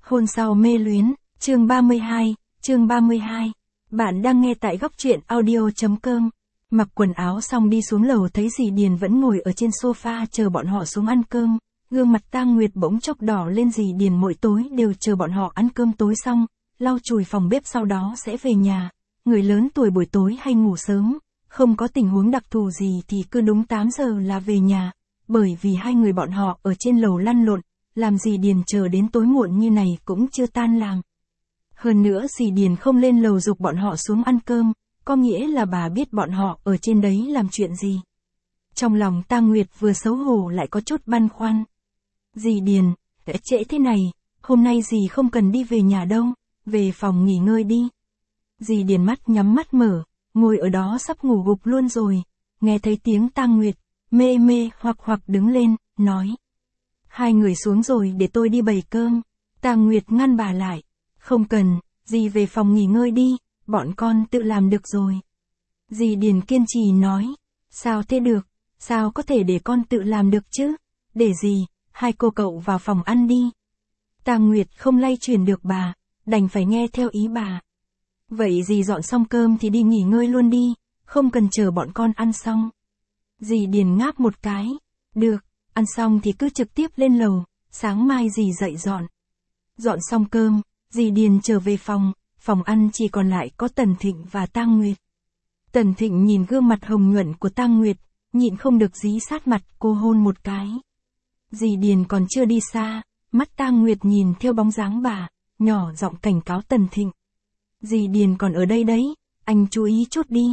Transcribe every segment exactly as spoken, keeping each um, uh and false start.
Hôn sau mê luyến, chương ba mươi hai, chương ba mươi hai. Bạn đang nghe tại góc truyện audio.com. Mặc quần áo xong đi xuống lầu thấy dì Điền vẫn ngồi ở trên sofa chờ bọn họ xuống ăn cơm. Gương mặt Tang Nguyệt bỗng chốc đỏ lên. Dì Điền mỗi tối đều chờ bọn họ ăn cơm tối xong, lau chùi phòng bếp sau đó sẽ về nhà. Người lớn tuổi buổi tối hay ngủ sớm, không có tình huống đặc thù gì thì cứ đúng tám giờ là về nhà. Bởi vì hai người bọn họ ở trên lầu lăn lộn, làm dì Điền chờ đến tối muộn như này cũng chưa tan làm. Hơn nữa dì Điền không lên lầu giục bọn họ xuống ăn cơm, có nghĩa là bà biết bọn họ ở trên đấy làm chuyện gì. Trong lòng Tang Nguyệt vừa xấu hổ lại có chút băn khoăn. Dì Điền, đã trễ thế này, hôm nay dì không cần đi về nhà đâu, về phòng nghỉ ngơi đi. Dì Điền mắt nhắm mắt mở, ngồi ở đó sắp ngủ gục luôn rồi, nghe thấy tiếng Tang Nguyệt, mê mê hoặc hoặc đứng lên, nói. Hai người xuống rồi để tôi đi bày cơm. Tang Nguyệt ngăn bà lại. Không cần, dì về phòng nghỉ ngơi đi, bọn con tự làm được rồi. Dì Điền kiên trì nói. Sao thế được, sao có thể để con tự làm được chứ? Để gì, hai cô cậu vào phòng ăn đi. Tang Nguyệt không lay chuyển được bà, đành phải nghe theo ý bà. Vậy dì dọn xong cơm thì đi nghỉ ngơi luôn đi, không cần chờ bọn con ăn xong. Dì Điền ngáp một cái. Được, ăn xong thì cứ trực tiếp lên lầu, sáng mai dì dậy dọn. Dọn xong cơm, dì Điền trở về phòng, phòng ăn chỉ còn lại có Tần Thịnh và Tang Nguyệt. Tần Thịnh nhìn gương mặt hồng nhuận của Tang Nguyệt, nhịn không được dí sát mặt cô hôn một cái. Dì Điền còn chưa đi xa, mắt Tang Nguyệt nhìn theo bóng dáng bà, nhỏ giọng cảnh cáo Tần Thịnh. Dì Điền còn ở đây đấy, anh chú ý chút đi.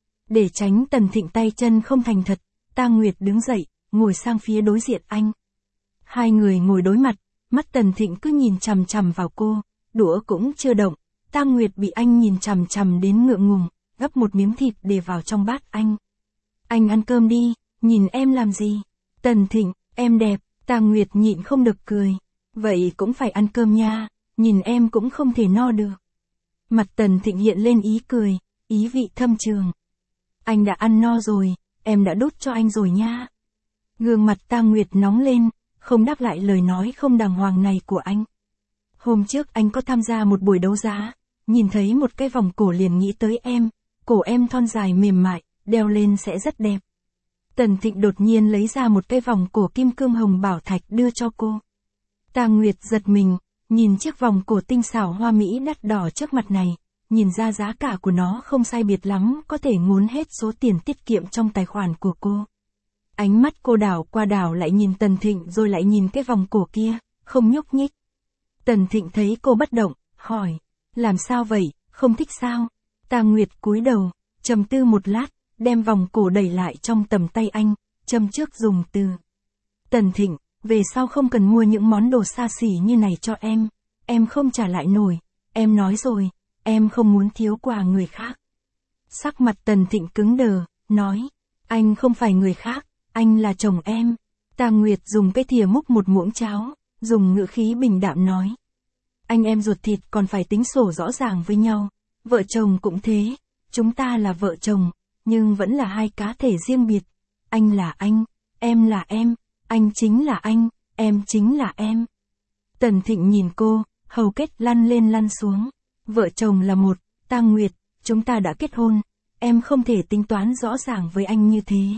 Để tránh Tần Thịnh tay chân không thành thật, Tang Nguyệt đứng dậy, ngồi sang phía đối diện anh. Hai người ngồi đối mặt, mắt Tần Thịnh cứ nhìn chằm chằm vào cô, đũa cũng chưa động. Tang Nguyệt bị anh nhìn chằm chằm đến ngượng ngùng, gắp một miếng thịt để vào trong bát anh. Anh ăn cơm đi, nhìn em làm gì? Tần Thịnh, em đẹp. Tang Nguyệt nhịn không được cười. Vậy cũng phải ăn cơm nha, nhìn em cũng không thể no được. Mặt Tần Thịnh hiện lên ý cười, ý vị thâm trường. Anh đã ăn no rồi, em đã đút cho anh rồi nha. Gương mặt Tang Nguyệt nóng lên, không đáp lại lời nói không đàng hoàng này của anh. Hôm trước anh có tham gia một buổi đấu giá, nhìn thấy một cái vòng cổ liền nghĩ tới em, cổ em thon dài mềm mại, đeo lên sẽ rất đẹp. Tần Thịnh đột nhiên lấy ra một cái vòng cổ kim cương hồng bảo thạch đưa cho cô. Tang Nguyệt giật mình, nhìn chiếc vòng cổ tinh xảo hoa mỹ đắt đỏ trước mặt này, nhìn ra giá cả của nó không sai biệt lắm, có thể ngốn hết số tiền tiết kiệm trong tài khoản của cô. Ánh mắt cô đảo qua đảo lại nhìn Tần Thịnh rồi lại nhìn cái vòng cổ kia, không nhúc nhích. Tần Thịnh thấy cô bất động, hỏi, làm sao vậy, không thích sao? Tang Nguyệt cúi đầu, trầm tư một lát, đem vòng cổ đẩy lại trong tầm tay anh, châm trước dùng từ. Tần Thịnh, về sau không cần mua những món đồ xa xỉ như này cho em, em không trả lại nổi, em nói rồi, em không muốn thiếu quà người khác. Sắc mặt Tần Thịnh cứng đờ, nói, anh không phải người khác, anh là chồng em. Tang Nguyệt dùng cái thìa múc một muỗng cháo, dùng ngữ khí bình đạm nói. Anh em ruột thịt còn phải tính sổ rõ ràng với nhau, vợ chồng cũng thế, chúng ta là vợ chồng, nhưng vẫn là hai cá thể riêng biệt. Anh là anh, em là em, anh chính là anh, em chính là em. Tần Thịnh nhìn cô, hầu kết lăn lên lăn xuống. Vợ chồng là một, Tang Nguyệt, chúng ta đã kết hôn, em không thể tính toán rõ ràng với anh như thế.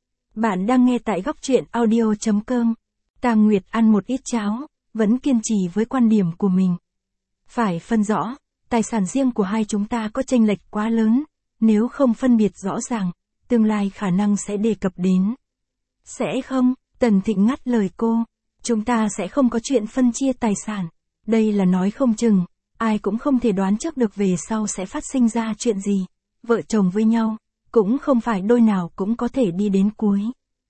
Bạn đang nghe tại góc truyện audio.com. Tang Nguyệt ăn một ít cháo, vẫn kiên trì với quan điểm của mình. Phải phân rõ, tài sản riêng của hai chúng ta có chênh lệch quá lớn, nếu không phân biệt rõ ràng, tương lai khả năng sẽ đề cập đến. Sẽ không, Tần Thịnh ngắt lời cô, chúng ta sẽ không có chuyện phân chia tài sản, đây là nói không chừng, ai cũng không thể đoán trước được về sau sẽ phát sinh ra chuyện gì, vợ chồng với nhau, cũng không phải đôi nào cũng có thể đi đến cuối.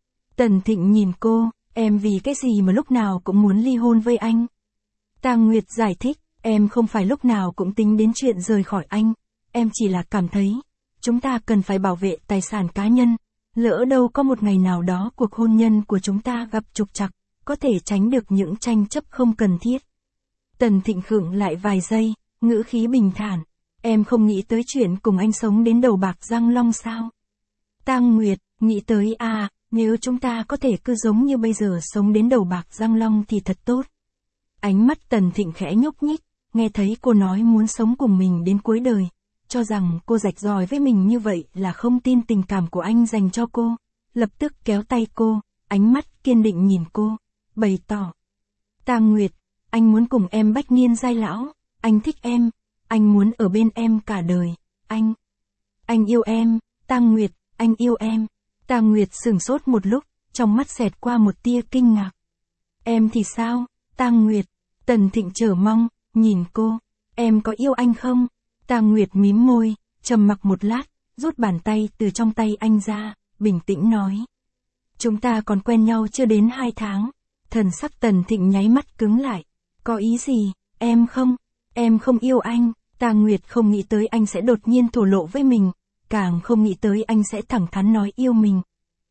Tần Thịnh nhìn cô, em vì cái gì mà lúc nào cũng muốn ly hôn với anh? Tang Nguyệt giải thích, em không phải lúc nào cũng tính đến chuyện rời khỏi anh, em chỉ là cảm thấy, chúng ta cần phải bảo vệ tài sản cá nhân, lỡ đâu có một ngày nào đó cuộc hôn nhân của chúng ta gặp trục trặc, có thể tránh được những tranh chấp không cần thiết. Tần Thịnh khựng lại vài giây, ngữ khí bình thản, em không nghĩ tới chuyện cùng anh sống đến đầu bạc răng long sao? Tang Nguyệt, nghĩ tới à, nếu chúng ta có thể cứ giống như bây giờ sống đến đầu bạc răng long thì thật tốt. Ánh mắt Tần Thịnh khẽ nhúc nhích, nghe thấy cô nói muốn sống cùng mình đến cuối đời. Cho rằng cô rạch ròi với mình như vậy là không tin tình cảm của anh dành cho cô. Lập tức kéo tay cô, ánh mắt kiên định nhìn cô, bày tỏ. Tang Nguyệt, anh muốn cùng em bách niên giai lão, anh thích em, anh muốn ở bên em cả đời, anh. Anh yêu em, Tang Nguyệt, anh yêu em. Tang Nguyệt sửng sốt một lúc, trong mắt xẹt qua một tia kinh ngạc. Em thì sao, Tang Nguyệt? Tần Thịnh chờ mong, nhìn cô, em có yêu anh không? Tang Nguyệt mím môi, trầm mặc một lát, rút bàn tay từ trong tay anh ra, bình tĩnh nói. Chúng ta còn quen nhau chưa đến hai tháng. Thần sắc Tần Thịnh nháy mắt cứng lại. Có ý gì, em không, em không yêu anh. Tang Nguyệt không nghĩ tới anh sẽ đột nhiên thổ lộ với mình, càng không nghĩ tới anh sẽ thẳng thắn nói yêu mình.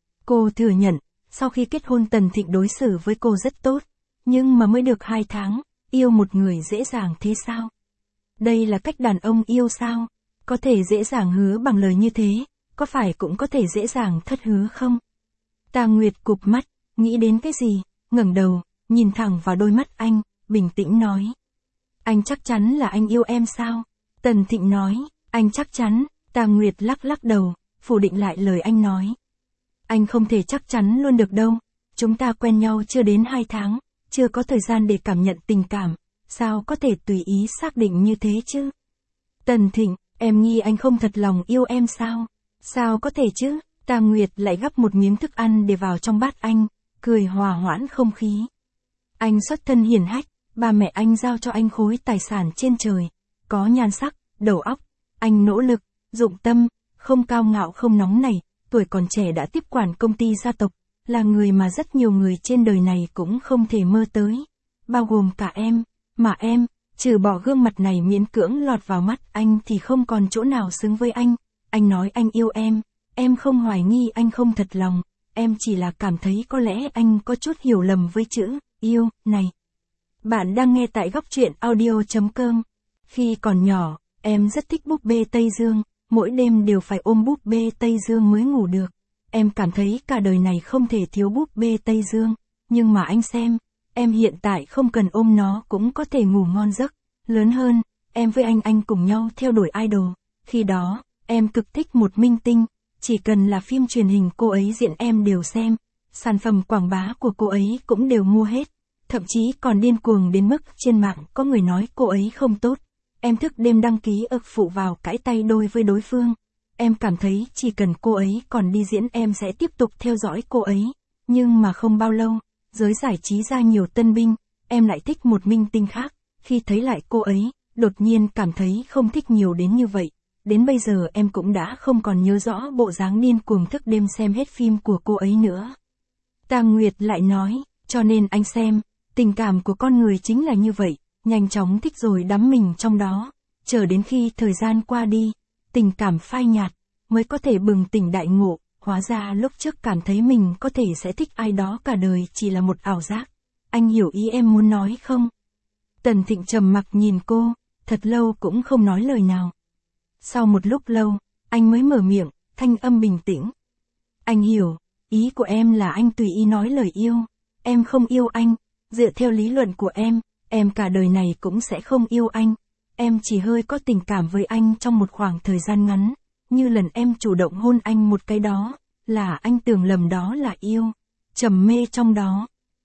Cô thừa nhận, sau khi kết hôn Tần Thịnh đối xử với cô rất tốt, nhưng mà mới được hai tháng, yêu một người dễ dàng thế sao? Đây là cách đàn ông yêu sao? Có thể dễ dàng hứa bằng lời như thế, có phải cũng có thể dễ dàng thất hứa không? Tang Nguyệt cụp mắt, nghĩ đến cái gì, ngẩng đầu, nhìn thẳng vào đôi mắt anh, bình tĩnh nói. Anh chắc chắn là anh yêu em sao? Tần Thịnh nói, anh chắc chắn. Tang Nguyệt lắc lắc đầu, phủ định lại lời anh nói. Anh không thể chắc chắn luôn được đâu, chúng ta quen nhau chưa đến hai tháng, chưa có thời gian để cảm nhận tình cảm, sao có thể tùy ý xác định như thế chứ? Tần Thịnh, em nghi anh không thật lòng yêu em sao? Sao có thể chứ? Tang Nguyệt lại gắp một miếng thức ăn để vào trong bát anh, cười hòa hoãn không khí. Anh xuất thân hiển hách, ba mẹ anh giao cho anh khối tài sản trên trời, có nhan sắc, đầu óc, anh nỗ lực, dụng tâm, không cao ngạo không nóng nảy, tuổi còn trẻ đã tiếp quản công ty gia tộc, là người mà rất nhiều người trên đời này cũng không thể mơ tới, bao gồm cả em, mà em, trừ bỏ gương mặt này miễn cưỡng lọt vào mắt anh thì không còn chỗ nào xứng với anh. Anh nói anh yêu em, em không hoài nghi anh không thật lòng, em chỉ là cảm thấy có lẽ anh có chút hiểu lầm với chữ yêu này. Bạn đang nghe tại góc truyện audio chấm com. Khi còn nhỏ, em rất thích búp bê Tây Dương, mỗi đêm đều phải ôm búp bê Tây Dương mới ngủ được. Em cảm thấy cả đời này không thể thiếu búp bê Tây Dương, nhưng mà anh xem, em hiện tại không cần ôm nó cũng có thể ngủ ngon giấc. Lớn hơn, em với anh anh cùng nhau theo đuổi idol. Khi đó, em cực thích một minh tinh, chỉ cần là phim truyền hình cô ấy diễn em đều xem, sản phẩm quảng bá của cô ấy cũng đều mua hết. Thậm chí còn điên cuồng đến mức trên mạng có người nói cô ấy không tốt. Em thức đêm đăng ký ức phụ vào cãi tay đôi với đối phương. Em cảm thấy chỉ cần cô ấy còn đi diễn em sẽ tiếp tục theo dõi cô ấy. Nhưng mà không bao lâu, giới giải trí ra nhiều tân binh, em lại thích một minh tinh khác. Khi thấy lại cô ấy, đột nhiên cảm thấy không thích nhiều đến như vậy. Đến bây giờ em cũng đã không còn nhớ rõ bộ dáng điên cuồng thức đêm xem hết phim của cô ấy nữa. Tang Nguyệt lại nói, cho nên anh xem, tình cảm của con người chính là như vậy, nhanh chóng thích rồi đắm mình trong đó, chờ đến khi thời gian qua đi, tình cảm phai nhạt, mới có thể bừng tỉnh đại ngộ, hóa ra lúc trước cảm thấy mình có thể sẽ thích ai đó cả đời chỉ là một ảo giác. Anh hiểu ý em muốn nói không? Tần Thịnh trầm mặc nhìn cô, thật lâu cũng không nói lời nào. Sau một lúc lâu, anh mới mở miệng, thanh âm bình tĩnh. Anh hiểu, ý của em là anh tùy ý nói lời yêu, em không yêu anh, dựa theo lý luận của em, em cả đời này cũng sẽ không yêu anh, em chỉ hơi có tình cảm với anh trong một khoảng thời gian ngắn, như lần em chủ động hôn anh một cái đó, là anh tưởng lầm đó là yêu, trầm mê trong đó.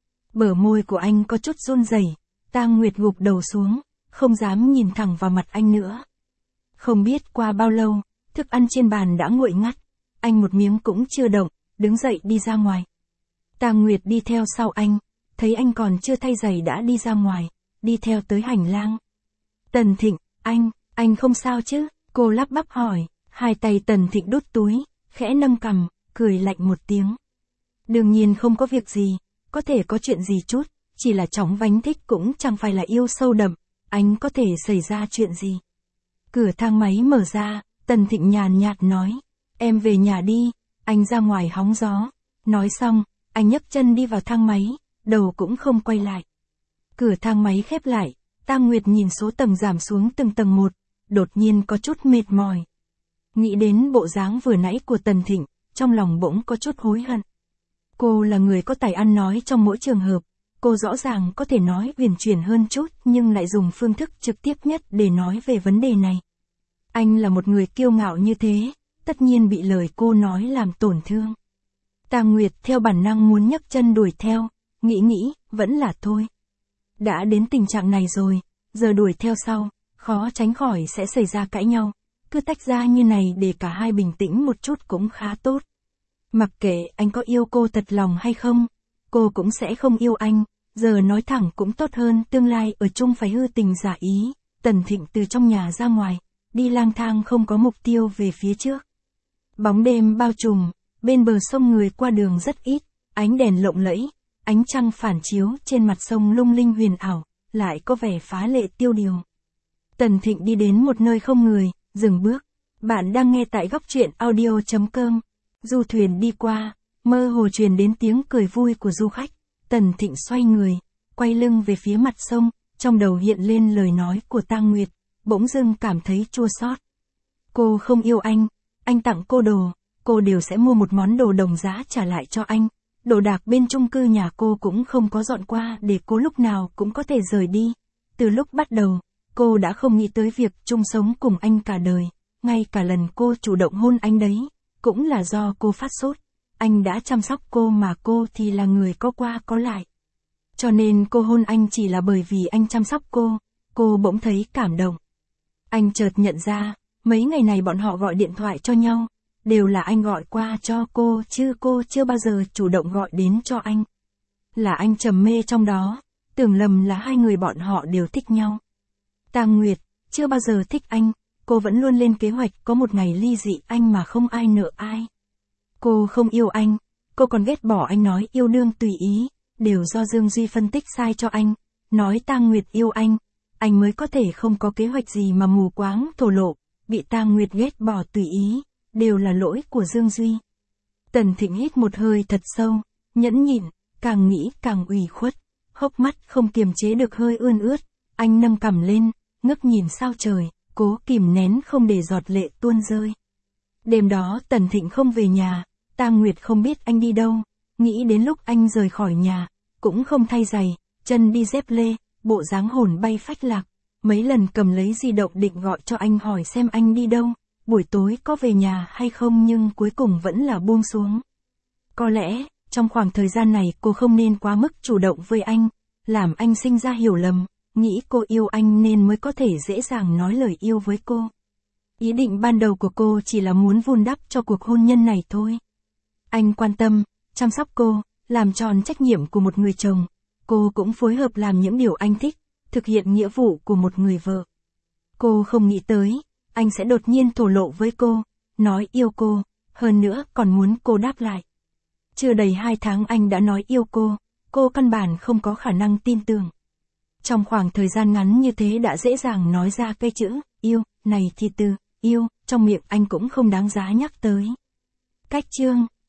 Bờ môi của anh có chút run rẩy, Tang Nguyệt gục đầu xuống, không dám nhìn thẳng vào mặt anh nữa. Không biết qua bao lâu, thức ăn trên bàn đã nguội ngắt, anh một miếng cũng chưa động, đứng dậy đi ra ngoài. Tang Nguyệt đi theo sau anh, thấy anh còn chưa thay giày đã đi ra ngoài, đi theo tới hành lang. Tần Thịnh, anh, anh không sao chứ? Cô lắp bắp hỏi, hai tay Tần Thịnh đút túi, khẽ nâng cằm, cười lạnh một tiếng. Đương nhiên không có việc gì, có thể có chuyện gì chút, chỉ là chóng vánh thích cũng chẳng phải là yêu sâu đậm, anh có thể xảy ra chuyện gì. Cửa thang máy mở ra, Tần Thịnh nhàn nhạt nói, em về nhà đi, anh ra ngoài hóng gió. Nói xong, anh nhấc chân đi vào thang máy, đầu cũng không quay lại. Cửa thang máy khép lại, Tang Nguyệt nhìn số tầng giảm xuống từng tầng một, đột nhiên có chút mệt mỏi. Nghĩ đến bộ dáng vừa nãy của Tần Thịnh, trong lòng bỗng có chút hối hận. Cô là người có tài ăn nói trong mỗi trường hợp, cô rõ ràng có thể nói uyển chuyển hơn chút nhưng lại dùng phương thức trực tiếp nhất để nói về vấn đề này. Anh là một người kiêu ngạo như thế, tất nhiên bị lời cô nói làm tổn thương. Tang Nguyệt theo bản năng muốn nhấc chân đuổi theo, nghĩ nghĩ, vẫn là thôi. Đã đến tình trạng này rồi, giờ đuổi theo sau, khó tránh khỏi sẽ xảy ra cãi nhau, cứ tách ra như này để cả hai bình tĩnh một chút cũng khá tốt. Mặc kệ anh có yêu cô thật lòng hay không, cô cũng sẽ không yêu anh, giờ nói thẳng cũng tốt hơn tương lai ở chung phải hư tình giả ý. Tần Thịnh từ trong nhà ra ngoài, đi lang thang không có mục tiêu về phía trước. Bóng đêm bao trùm, bên bờ sông người qua đường rất ít, ánh đèn lộng lẫy, ánh trăng phản chiếu trên mặt sông lung linh huyền ảo, lại có vẻ phá lệ tiêu điều. Tần Thịnh đi đến một nơi không người, dừng bước. Bạn đang nghe tại góc truyện audio chấm com. Du thuyền đi qua, mơ hồ truyền đến tiếng cười vui của du khách. Tần Thịnh xoay người, quay lưng về phía mặt sông, trong đầu hiện lên lời nói của Tang Nguyệt, bỗng dưng cảm thấy chua xót. Cô không yêu anh, anh tặng cô đồ, cô đều sẽ mua một món đồ đồng giá trả lại cho anh. Đồ đạc bên chung cư nhà cô cũng không có dọn qua để cô lúc nào cũng có thể rời đi. Từ lúc bắt đầu, cô đã không nghĩ tới việc chung sống cùng anh cả đời, ngay cả lần cô chủ động hôn anh đấy, cũng là do cô phát sốt. Anh đã chăm sóc cô mà cô thì là người có qua có lại. Cho nên cô hôn anh chỉ là bởi vì anh chăm sóc cô, cô bỗng thấy cảm động. Anh chợt nhận ra, mấy ngày này bọn họ gọi điện thoại cho nhau, đều là anh gọi qua cho cô chứ cô chưa bao giờ chủ động gọi đến cho anh. Là anh trầm mê trong đó, tưởng lầm là hai người bọn họ đều thích nhau. Tang Nguyệt, chưa bao giờ thích anh, cô vẫn luôn lên kế hoạch có một ngày ly dị anh mà không ai nợ ai. Cô không yêu anh, cô còn ghét bỏ anh nói yêu đương tùy ý, đều do Dương Duy phân tích sai cho anh, nói Tang Nguyệt yêu anh, anh mới có thể không có kế hoạch gì mà mù quáng thổ lộ, bị Tang Nguyệt ghét bỏ tùy ý, đều là lỗi của Dương Duy. Tần Thịnh hít một hơi thật sâu, nhẫn nhịn, càng nghĩ càng ủy khuất, hốc mắt không kiềm chế được hơi ươn ướt, anh nâng cằm lên, ngước nhìn sao trời, cố kìm nén không để giọt lệ tuôn rơi. Đêm đó Tần Thịnh không về nhà, Tang Nguyệt không biết anh đi đâu, nghĩ đến lúc anh rời khỏi nhà, cũng không thay giày, chân đi dép lê, bộ dáng hồn bay phách lạc, mấy lần cầm lấy di động định gọi cho anh hỏi xem anh đi đâu, buổi tối có về nhà hay không nhưng cuối cùng vẫn là buông xuống. Có lẽ, trong khoảng thời gian này cô không nên quá mức chủ động với anh, làm anh sinh ra hiểu lầm, nghĩ cô yêu anh nên mới có thể dễ dàng nói lời yêu với cô. Ý định ban đầu của cô chỉ là muốn vun đắp cho cuộc hôn nhân này thôi. Anh quan tâm, chăm sóc cô, làm tròn trách nhiệm của một người chồng, cô cũng phối hợp làm những điều anh thích, thực hiện nghĩa vụ của một người vợ. Cô không nghĩ tới, anh sẽ đột nhiên thổ lộ với cô, nói yêu cô, hơn nữa còn muốn cô đáp lại. Chưa đầy hai tháng anh đã nói yêu cô, cô căn bản không có khả năng tin tưởng. Trong khoảng thời gian ngắn như thế đã dễ dàng nói ra cái chữ, yêu, này thì từ, yêu, trong miệng anh cũng không đáng giá nhắc tới. Cách chương